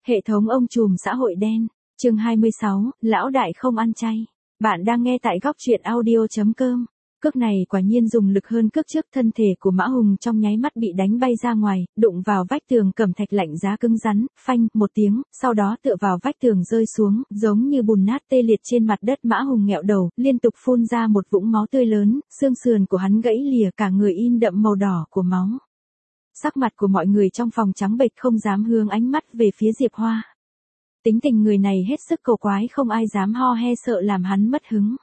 Hệ thống ông trùm xã hội đen, chương 26, lão đại không ăn chay. Bạn đang nghe tại góc truyện audio.com. Cước này quả nhiên dùng lực hơn cước trước, thân thể của Mã Hùng trong nháy mắt bị đánh bay ra ngoài, đụng vào vách tường cẩm thạch lạnh giá cứng rắn, phanh một tiếng, sau đó tựa vào vách tường rơi xuống, giống như bùn nát tê liệt trên mặt đất. Mã Hùng nghẹo đầu, liên tục phun ra một vũng máu tươi lớn, xương sườn của hắn gãy lìa, cả người in đậm màu đỏ của máu. Sắc mặt của mọi người trong phòng trắng bệch, không dám hướng ánh mắt về phía Diệp Hoa. Tính tình người này hết sức cầu quái, không ai dám ho he sợ làm hắn mất hứng.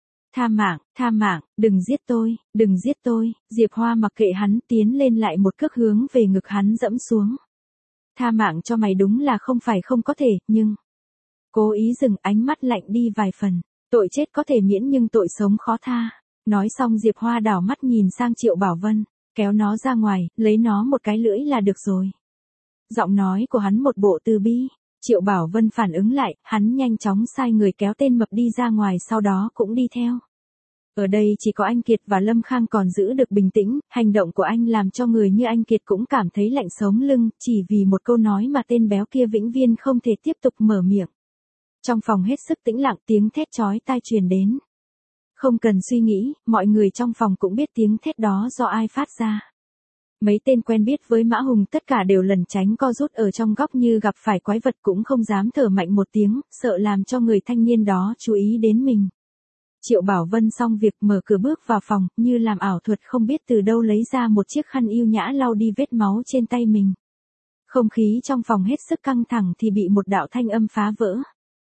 Tha mạng, đừng giết tôi, đừng giết tôi. Diệp Hoa mặc kệ hắn, tiến lên lại một cước hướng về ngực hắn dẫm xuống. Tha mạng cho mày đúng là không phải không có thể, nhưng... Cố ý dừng, ánh mắt lạnh đi vài phần. Tội chết có thể miễn nhưng tội sống khó tha. Nói xong Diệp Hoa đảo mắt nhìn sang Triệu Bảo Vân, kéo nó ra ngoài, lấy nó một cái lưỡi là được rồi. Giọng nói của hắn một bộ từ bi. Triệu Bảo Vân phản ứng lại, hắn nhanh chóng sai người kéo tên mập đi ra ngoài, sau đó cũng đi theo. Ở đây chỉ có anh Kiệt và Lâm Khang còn giữ được bình tĩnh, hành động của anh làm cho người như anh Kiệt cũng cảm thấy lạnh sống lưng, chỉ vì một câu nói mà tên béo kia vĩnh viễn không thể tiếp tục mở miệng. Trong phòng hết sức tĩnh lặng, tiếng thét chói tai truyền đến. Không cần suy nghĩ, mọi người trong phòng cũng biết tiếng thét đó do ai phát ra. Mấy tên quen biết với Mã Hùng tất cả đều lẩn tránh co rút ở trong góc như gặp phải quái vật, cũng không dám thở mạnh một tiếng, sợ làm cho người thanh niên đó chú ý đến mình. Triệu Bảo Vân xong việc mở cửa bước vào phòng, như làm ảo thuật không biết từ đâu lấy ra một chiếc khăn yêu nhã lau đi vết máu trên tay mình. Không khí trong phòng hết sức căng thẳng thì bị một đạo thanh âm phá vỡ.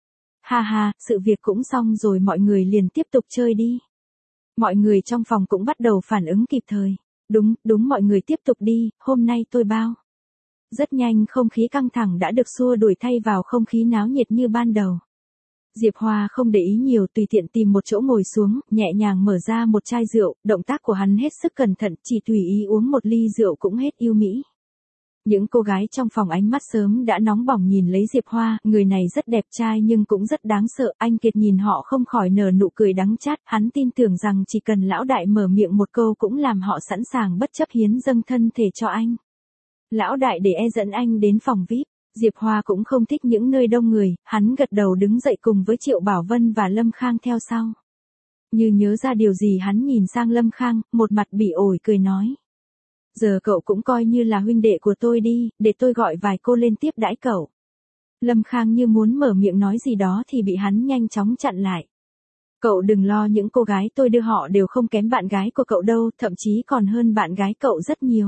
Ha ha, sự việc cũng xong rồi, mọi người liền tiếp tục chơi đi. Mọi người trong phòng cũng bắt đầu phản ứng kịp thời. Đúng mọi người tiếp tục đi, hôm nay tôi bao. Rất nhanh không khí căng thẳng đã được xua đuổi thay vào không khí náo nhiệt như ban đầu. Diệp Hoa không để ý nhiều, tùy tiện tìm một chỗ ngồi xuống, nhẹ nhàng mở ra một chai rượu, động tác của hắn hết sức cẩn thận, chỉ tùy ý uống một ly rượu cũng hết yêu mỹ. Những cô gái trong phòng ánh mắt sớm đã nóng bỏng nhìn lấy Diệp Hoa, người này rất đẹp trai nhưng cũng rất đáng sợ. Anh Kiệt nhìn họ không khỏi nở nụ cười đắng chát, hắn tin tưởng rằng chỉ cần lão đại mở miệng một câu cũng làm họ sẵn sàng bất chấp hiến dâng thân thể cho anh. Lão đại để dẫn anh đến phòng VIP. Diệp Hoa cũng không thích những nơi đông người, hắn gật đầu đứng dậy cùng với Triệu Bảo Vân và Lâm Khang theo sau. Như nhớ ra điều gì hắn nhìn sang Lâm Khang, một mặt bỉ ổi cười nói. Giờ cậu cũng coi như là huynh đệ của tôi đi, để tôi gọi vài cô lên tiếp đãi cậu. Lâm Khang như muốn mở miệng nói gì đó thì bị hắn nhanh chóng chặn lại. Cậu đừng lo, những cô gái tôi đưa họ đều không kém bạn gái của cậu đâu, thậm chí còn hơn bạn gái cậu rất nhiều.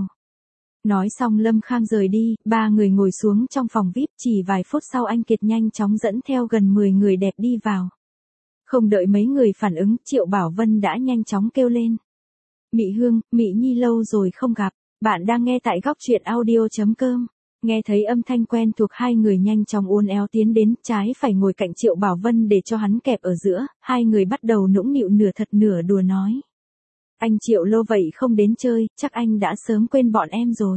Nói xong Lâm Khang rời đi, ba người ngồi xuống trong phòng VIP, chỉ vài phút sau anh Kiệt nhanh chóng dẫn theo gần 10 người đẹp đi vào. Không đợi mấy người phản ứng, Triệu Bảo Vân đã nhanh chóng kêu lên. Mị Hương, Mị Nhi lâu rồi không gặp, bạn đang nghe tại góc truyện audio.com. Nghe thấy âm thanh quen thuộc, hai người nhanh chóng uốn éo tiến đến, trái phải ngồi cạnh Triệu Bảo Vân để cho hắn kẹp ở giữa, hai người bắt đầu nũng nịu nửa thật nửa đùa nói. Anh Triệu lâu vậy không đến chơi, chắc anh đã sớm quên bọn em rồi.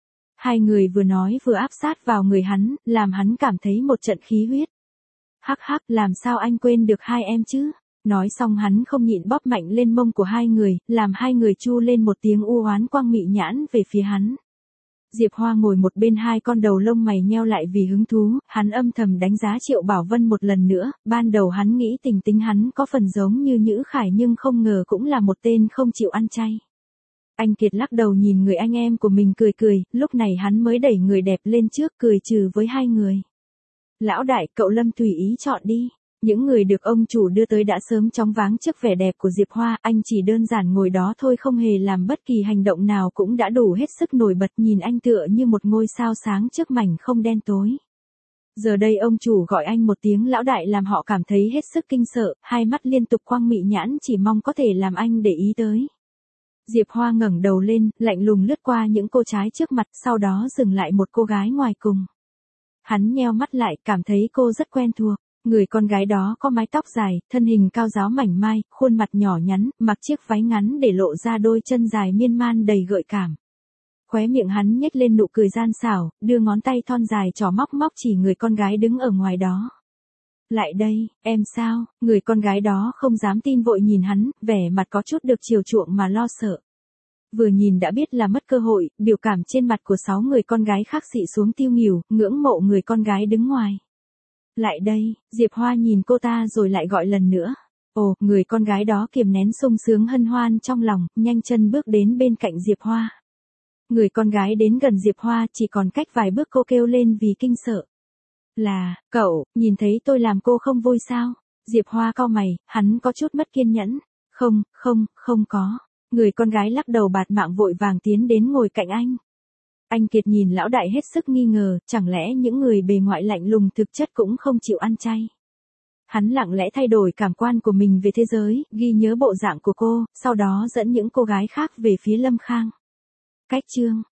Hai người vừa nói vừa áp sát vào người hắn, làm hắn cảm thấy một trận khí huyết. Hắc hắc, làm sao anh quên được hai em chứ? Nói xong hắn không nhịn bóp mạnh lên mông của hai người, làm hai người chu lên một tiếng u oán, quang mị nhãn về phía hắn. Diệp Hoa ngồi một bên, hai con đầu lông mày nheo lại vì hứng thú, hắn âm thầm đánh giá Triệu Bảo Vân một lần nữa, ban đầu hắn nghĩ tình tính hắn có phần giống như Nhữ Khải nhưng không ngờ cũng là một tên không chịu ăn chay. Anh Kiệt lắc đầu nhìn người anh em của mình cười cười, lúc này hắn mới đẩy người đẹp lên trước cười trừ với hai người. Lão đại, cậu Lâm tùy ý chọn đi. Những người được ông chủ đưa tới đã sớm chóng váng trước vẻ đẹp của Diệp Hoa, anh chỉ đơn giản ngồi đó thôi, không hề làm bất kỳ hành động nào cũng đã đủ hết sức nổi bật, nhìn anh tựa như một ngôi sao sáng trước mảnh không đen tối. Giờ đây ông chủ gọi anh một tiếng lão đại làm họ cảm thấy hết sức kinh sợ, hai mắt liên tục quang mị nhãn chỉ mong có thể làm anh để ý tới. Diệp Hoa ngẩng đầu lên, lạnh lùng lướt qua những cô trái trước mặt, sau đó dừng lại một cô gái ngoài cùng. Hắn nheo mắt lại, cảm thấy cô rất quen thuộc. Người con gái đó có mái tóc dài, thân hình cao ráo mảnh mai, khuôn mặt nhỏ nhắn, mặc chiếc váy ngắn để lộ ra đôi chân dài miên man đầy gợi cảm. Khóe miệng hắn nhếch lên nụ cười gian xảo, đưa ngón tay thon dài trỏ móc móc chỉ người con gái đứng ở ngoài đó. Lại đây, em sao? Người con gái đó không dám tin vội nhìn hắn, vẻ mặt có chút được chiều chuộng mà lo sợ. Vừa nhìn đã biết là mất cơ hội, biểu cảm trên mặt của 6 người con gái khác xị xuống tiêu nghỉu, ngưỡng mộ người con gái đứng ngoài. Lại đây, Diệp Hoa nhìn cô ta rồi lại gọi lần nữa. Ồ, người con gái đó kiềm nén sung sướng hân hoan trong lòng, nhanh chân bước đến bên cạnh Diệp Hoa. Người con gái đến gần Diệp Hoa chỉ còn cách vài bước cô kêu lên vì kinh sợ. Là, cậu, nhìn thấy tôi làm cô không vui sao? Diệp Hoa cau mày, hắn có chút mất kiên nhẫn. Không có. Người con gái lắc đầu bạt mạng vội vàng tiến đến ngồi cạnh anh. Anh Kiệt nhìn lão đại hết sức nghi ngờ, chẳng lẽ những người bề ngoại lạnh lùng thực chất cũng không chịu ăn chay. Hắn lặng lẽ thay đổi cảm quan của mình về thế giới, ghi nhớ bộ dạng của cô, sau đó dẫn những cô gái khác về phía Lâm Khang. Cách chương